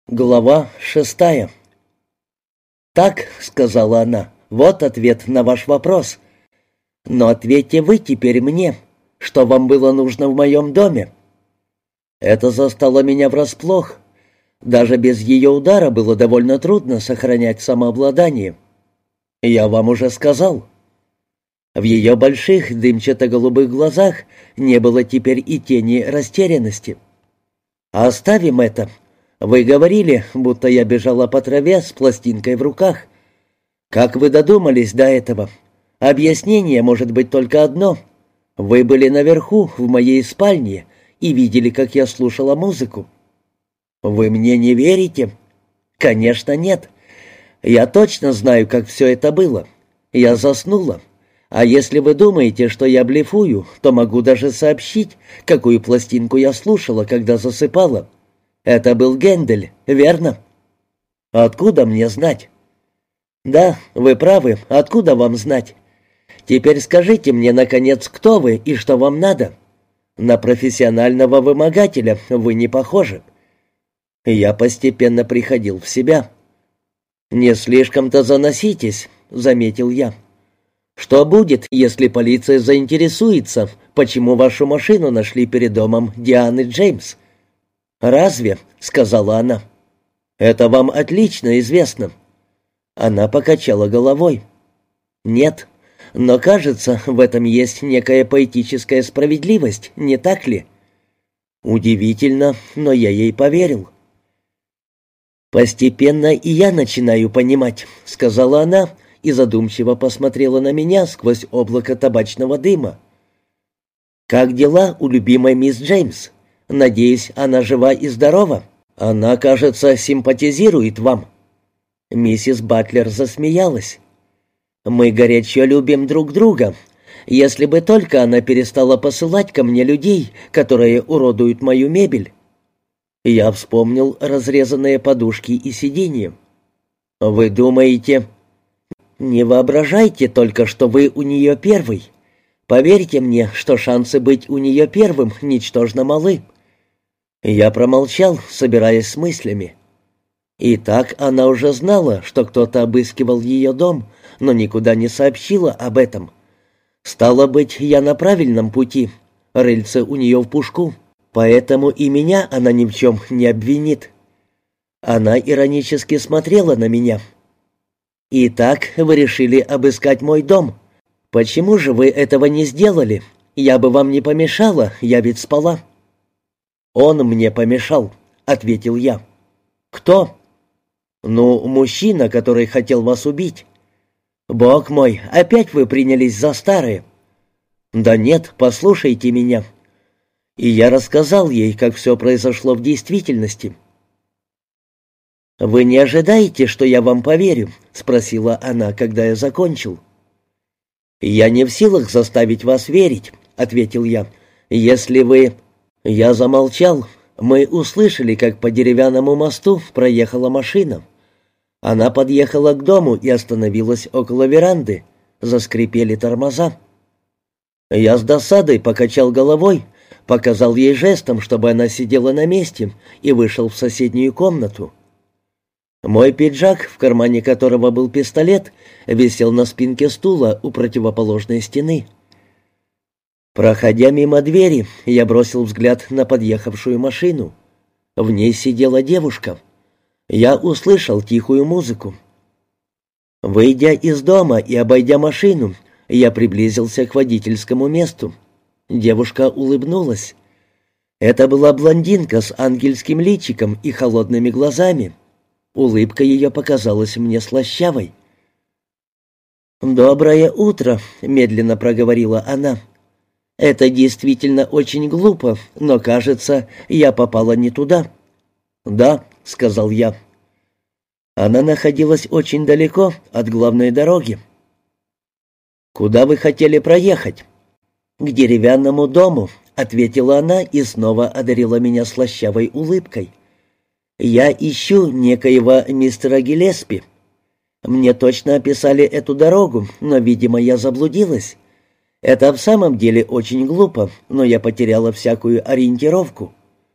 Глава 6. «Так», — сказала она, — «вот ответ на ваш вопрос. Но ответьте вы теперь мне, что вам было нужно в моем доме». Это застало меня врасплох. Даже без ее удара было довольно трудно сохранять самообладание. «Я вам уже сказал». В ее больших дымчато-голубых глазах не было теперь и тени растерянности. «Оставим это. Вы говорили, будто я бежала по траве с пластинкой в руках. Как вы додумались до этого? Объяснение может быть только одно. Вы были наверху, в моей спальне, и видели, как я слушала музыку. Вы мне не верите? Конечно, нет. Я точно знаю, как все это было. Я заснула. А если вы думаете, что я блефую, то могу даже сообщить, какую пластинку я слушала, когда засыпала. Это был Гендель, верно? Откуда мне знать? Да, вы правы, откуда вам знать? Теперь скажите мне, наконец, кто вы и что вам надо? На профессионального вымогателя вы не похожи. Я постепенно приходил в себя. «Не слишком-то заноситесь», — заметил я. «Что будет, если полиция заинтересуется, почему вашу машину нашли перед домом Дианы Джеймс?» «Разве?» — сказала она. «Это вам отлично известно». Она покачала головой. «Нет, но, кажется, в этом есть некая поэтическая справедливость, не так ли?» Удивительно, но я ей поверил. «Постепенно и я начинаю понимать», — сказала она и задумчиво посмотрела на меня сквозь облако табачного дыма. «Как дела у любимой мисс Джеймс? Надеюсь, она жива и здорова? Она, кажется, симпатизирует вам». Миссис Батлер засмеялась. «Мы горячо любим друг друга. Если бы только она перестала посылать ко мне людей, которые уродуют мою мебель». Я вспомнил разрезанные подушки и сиденья. «Вы думаете...» «Не воображайте только, что вы у нее первый. Поверьте мне, что шансы быть у нее первым ничтожно малы». Я промолчал, собираясь с мыслями. Итак, она уже знала, что кто-то обыскивал ее дом, но никуда не сообщила об этом. Стало быть, я на правильном пути. Рыльце у нее в пушку. Поэтому и меня она ни в чем не обвинит. Она иронически смотрела на меня. «Итак, вы решили обыскать мой дом. Почему же вы этого не сделали? Я бы вам не помешала, я ведь спала». «Он мне помешал», — ответил я. «Кто?» «Ну, мужчина, который хотел вас убить». «Бог мой, опять вы принялись за старое». «Да нет, послушайте меня». И я рассказал ей, как все произошло в действительности. «Вы не ожидаете, что я вам поверю?» — спросила она, когда я закончил. «Я не в силах заставить вас верить», — ответил я. «Если вы...» Я замолчал. Мы услышали, как по деревянному мосту проехала машина. Она подъехала к дому и остановилась около веранды. Заскрипели тормоза. Я с досадой покачал головой, показал ей жестом, чтобы она сидела на месте, и вышел в соседнюю комнату. Мой пиджак, в кармане которого был пистолет, висел на спинке стула у противоположной стены. Проходя мимо двери, я бросил взгляд на подъехавшую машину. В ней сидела девушка. Я услышал тихую музыку. Выйдя из дома и обойдя машину, я приблизился к водительскому месту. Девушка улыбнулась. Это была блондинка с ангельским личиком и холодными глазами. Улыбка ее показалась мне слащавой. «Доброе утро», — медленно проговорила она. «Это действительно очень глупо, но, кажется, я попала не туда». «Да», — сказал я. Она находилась очень далеко от главной дороги. «Куда вы хотели проехать?» «К деревянному дому», — ответила она и снова одарила меня слащавой улыбкой. «Я ищу некоего мистера Гиллеспи. Мне точно описали эту дорогу, но, видимо, я заблудилась. Это в самом деле очень глупо, но я потеряла всякую ориентировку».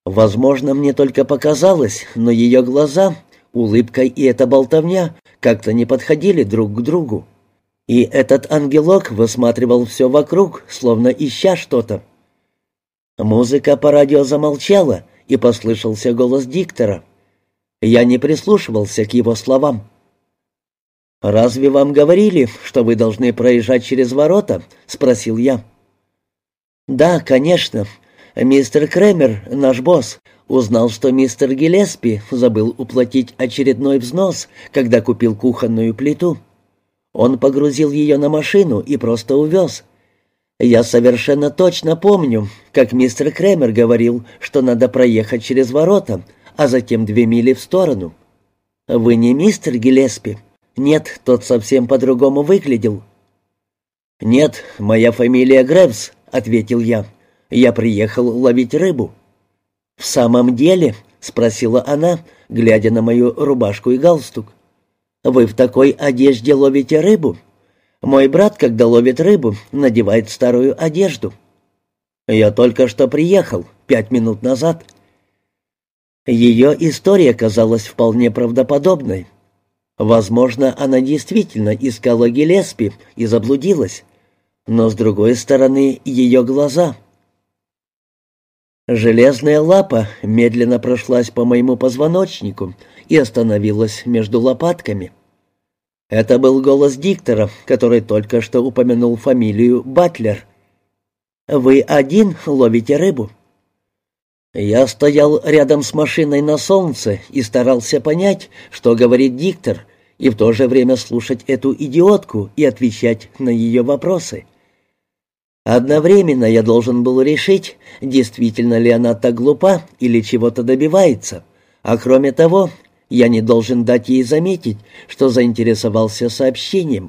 Возможно, мне только показалось, но ее глаза, улыбка и эта болтовня как-то не подходили друг к другу. И этот ангелок высматривал все вокруг, словно ища что-то. Музыка по радио замолчала, и послышался голос диктора. Я не прислушивался к его словам. «Разве вам говорили, что вы должны проезжать через ворота?» — спросил я. «Да, конечно. Мистер Кремер, наш босс, узнал, что мистер Гиллеспи забыл уплатить очередной взнос, когда купил кухонную плиту. Он погрузил ее на машину и просто увез. Я совершенно точно помню, как мистер Кремер говорил, что надо проехать через ворота, а затем 2 мили в сторону. Вы не мистер Гиллеспи? Нет, тот совсем по-другому выглядел». «Нет, моя фамилия Гревс», — ответил я. «Я приехал ловить рыбу». «В самом деле?» — спросила она, глядя на мою рубашку и галстук. «Вы в такой одежде ловите рыбу? Мой брат, когда ловит рыбу, надевает старую одежду». «Я только что приехал, 5 минут назад». Ее история казалась вполне правдоподобной. Возможно, она действительно искала Гиллеспи и заблудилась. Но, с другой стороны, ее глаза. Железная лапа медленно прошлась по моему позвоночнику и остановилась между лопатками. Это был голос диктора, который только что упомянул фамилию Батлер. «Вы один ловите рыбу?» Я стоял рядом с машиной на солнце и старался понять, что говорит диктор, и в то же время слушать эту идиотку и отвечать на ее вопросы. Одновременно я должен был решить, действительно ли она так глупа или чего-то добивается, а кроме того, я не должен дать ей заметить, что заинтересовался сообщением.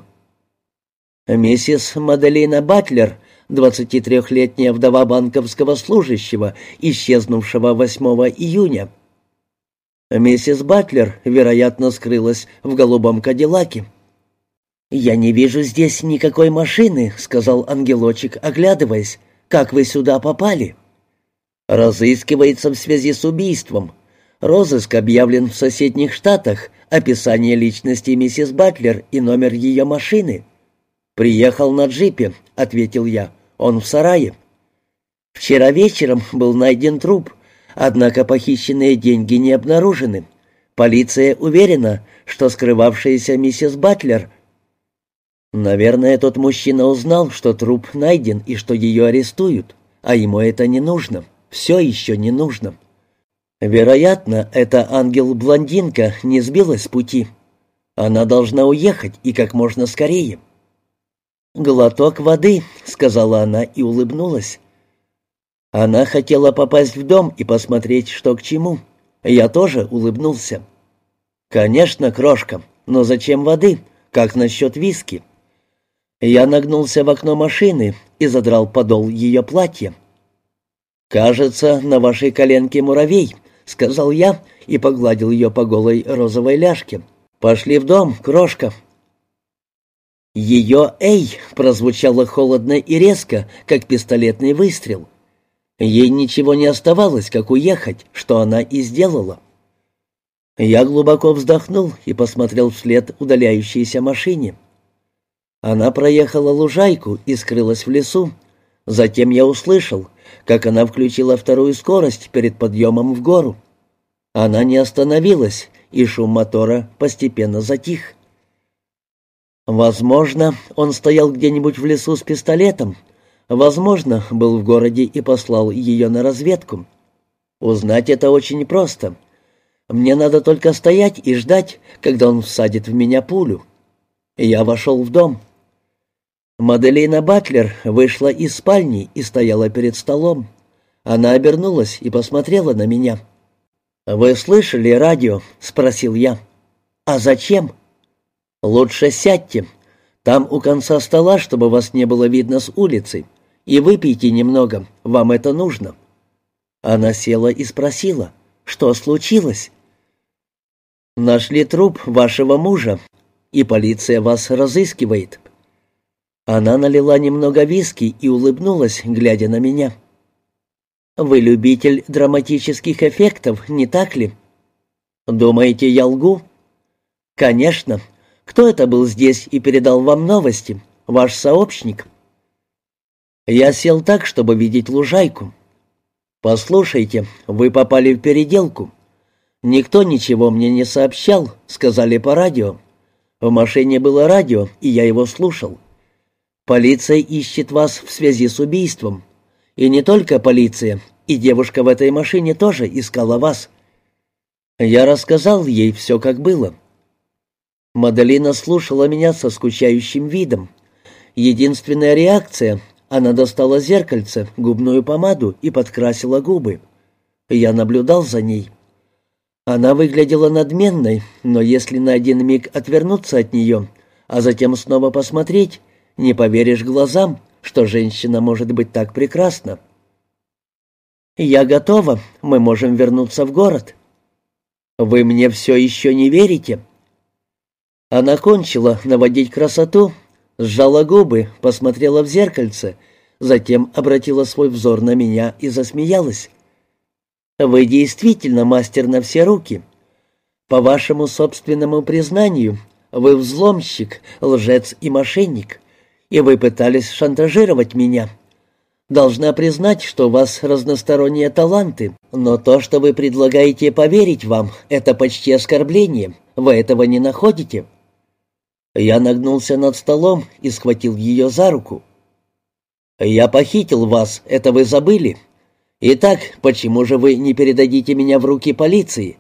Миссис Маделина Батлер, 23-летняя вдова банковского служащего, исчезнувшего 8 июня. Миссис Батлер, вероятно, скрылась в голубом кадиллаке. «Я не вижу здесь никакой машины», — сказал ангелочек, оглядываясь. «Как вы сюда попали?» «Разыскивается в связи с убийством. Розыск объявлен в соседних штатах, описание личности миссис Батлер и номер ее машины». «Приехал на джипе», — ответил я. «Он в сарае». «Вчера вечером был найден труп, однако похищенные деньги не обнаружены. Полиция уверена, что скрывавшаяся миссис Батлер...» Наверное, тот мужчина узнал, что труп найден и что ее арестуют, а ему это не нужно, все еще не нужно. Вероятно, эта ангел-блондинка не сбилась с пути. Она должна уехать и как можно скорее. «Глоток воды», — сказала она и улыбнулась. Она хотела попасть в дом и посмотреть, что к чему. Я тоже улыбнулся. «Конечно, крошка, но зачем воды? Как насчет виски?» Я нагнулся в окно машины и задрал подол ее платья. «Кажется, на вашей коленке муравей», — сказал я и погладил ее по голой розовой ляжке. «Пошли в дом, крошка». Ее «эй» прозвучало холодно и резко, как пистолетный выстрел. Ей ничего не оставалось, как уехать, что она и сделала. Я глубоко вздохнул и посмотрел вслед удаляющейся машине. Она проехала лужайку и скрылась в лесу. Затем я услышал, как она включила вторую скорость перед подъемом в гору. Она не остановилась, и шум мотора постепенно затих. Возможно, он стоял где-нибудь в лесу с пистолетом. Возможно, был в городе и послал ее на разведку. Узнать это очень просто. Мне надо только стоять и ждать, когда он всадит в меня пулю. Я вошел в дом. Маделина Батлер вышла из спальни и стояла перед столом. Она обернулась и посмотрела на меня. «Вы слышали радио?» — спросил я. «А зачем?» «Лучше сядьте. Там у конца стола, чтобы вас не было видно с улицы. И выпейте немного, вам это нужно». Она села и спросила, что случилось. «Нашли труп вашего мужа, и полиция вас разыскивает». Она налила немного виски и улыбнулась, глядя на меня. Вы любитель драматических эффектов, не так ли? Думаете, я лгу? Конечно. Кто это был здесь и передал вам новости? Ваш сообщник? Я сел так, чтобы видеть лужайку. Послушайте, вы попали в переделку. Никто ничего мне не сообщал, сказали по радио. В машине было радио, и я его слушал. Полиция ищет вас в связи с убийством. И не только полиция, и девушка в этой машине тоже искала вас. Я рассказал ей все, как было. Маделина слушала меня со скучающим видом. Единственная реакция — она достала зеркальце, губную помаду и подкрасила губы. Я наблюдал за ней. Она выглядела надменной, но если на один миг отвернуться от нее, а затем снова посмотреть, не поверишь глазам, что женщина может быть так прекрасна. «Я готова, мы можем вернуться в город». «Вы мне все еще не верите?» Она кончила наводить красоту, сжала губы, посмотрела в зеркальце, затем обратила свой взор на меня и засмеялась. «Вы действительно мастер на все руки. По вашему собственному признанию, вы взломщик, лжец и мошенник, и вы пытались шантажировать меня. Должна признать, что у вас разносторонние таланты, но то, что вы предлагаете поверить вам, это почти оскорбление. Вы этого не находите?» Я нагнулся над столом и схватил ее за руку. «Я похитил вас, это вы забыли? Итак, почему же вы не передадите меня в руки полиции?»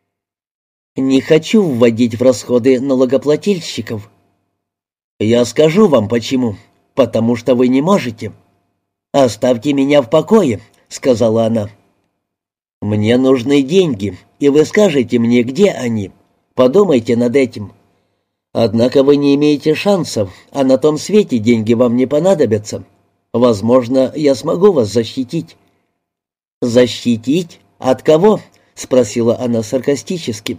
«Не хочу вводить в расходы налогоплательщиков». «Я скажу вам почему. Потому что вы не можете». «Оставьте меня в покое», — сказала она. «Мне нужны деньги, и вы скажете мне, где они. Подумайте над этим. Однако вы не имеете шансов, а на том свете деньги вам не понадобятся. Возможно, я смогу вас защитить». «Защитить? От кого?» — спросила она саркастически.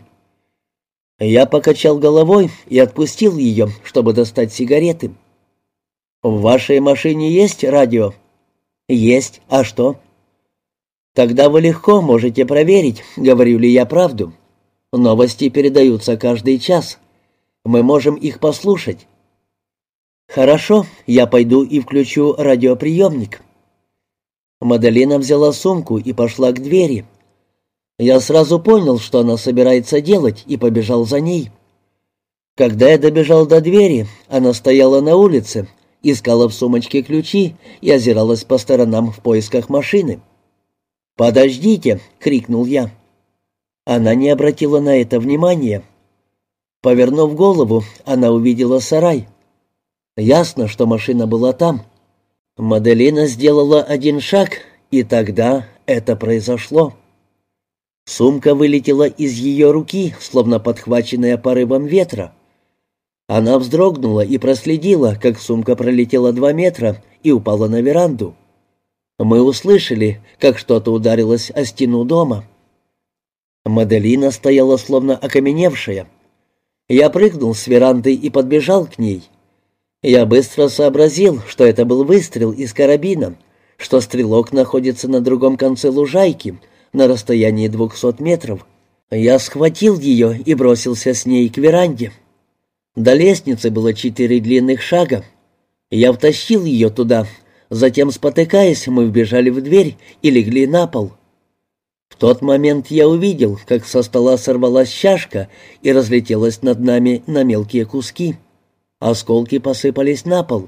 Я покачал головой и отпустил ее, чтобы достать сигареты. «В вашей машине есть радио?» «Есть. А что?» «Тогда вы легко можете проверить, говорю ли я правду. Новости передаются каждый час. Мы можем их послушать». «Хорошо, я пойду и включу радиоприемник». Маделина взяла сумку и пошла к двери. Я сразу понял, что она собирается делать, и побежал за ней. Когда я добежал до двери, она стояла на улице, искала в сумочке ключи и озиралась по сторонам в поисках машины. «Подождите!» — крикнул я. Она не обратила на это внимания. Повернув голову, она увидела сарай. Ясно, что машина была там. Маделина сделала один шаг, и тогда это произошло. Сумка вылетела из ее руки, словно подхваченная порывом ветра. Она вздрогнула и проследила, как сумка пролетела 2 метра и упала на веранду. Мы услышали, как что-то ударилось о стену дома. Маделина стояла словно окаменевшая. Я прыгнул с веранды и подбежал к ней. Я быстро сообразил, что это был выстрел из карабина, что стрелок находится на другом конце лужайки, на расстоянии 200 метров. Я схватил ее и бросился с ней к веранде. До лестницы было 4 длинных шага. Я втащил ее туда, затем, спотыкаясь, мы вбежали в дверь и легли на пол. В тот момент я увидел, как со стола сорвалась чашка и разлетелась над нами на мелкие куски. Осколки посыпались на пол.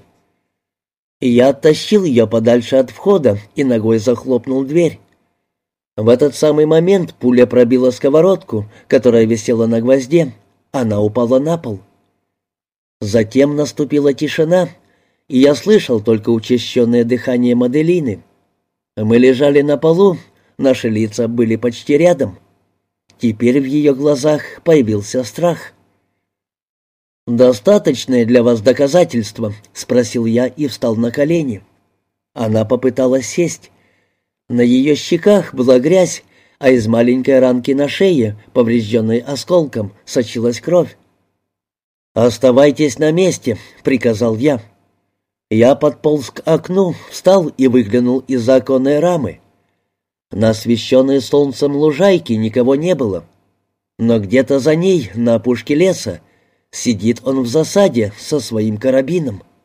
Я оттащил ее подальше от входа и ногой захлопнул дверь. В этот самый момент пуля пробила сковородку, которая висела на гвозде. Она упала на пол. Затем наступила тишина, и я слышал только учащенное дыхание Маделины. Мы лежали на полу, наши лица были почти рядом. Теперь в ее глазах появился страх. «Достаточное для вас доказательство?» — спросил я и встал на колени. Она попыталась сесть. На ее щеках была грязь, а из маленькой ранки на шее, поврежденной осколком, сочилась кровь. «Оставайтесь на месте», — приказал я. Я подполз к окну, встал и выглянул из-за оконной рамы. На освещенной солнцем лужайке никого не было. Но где-то за ней, на опушке леса, сидит он в засаде со своим карабином.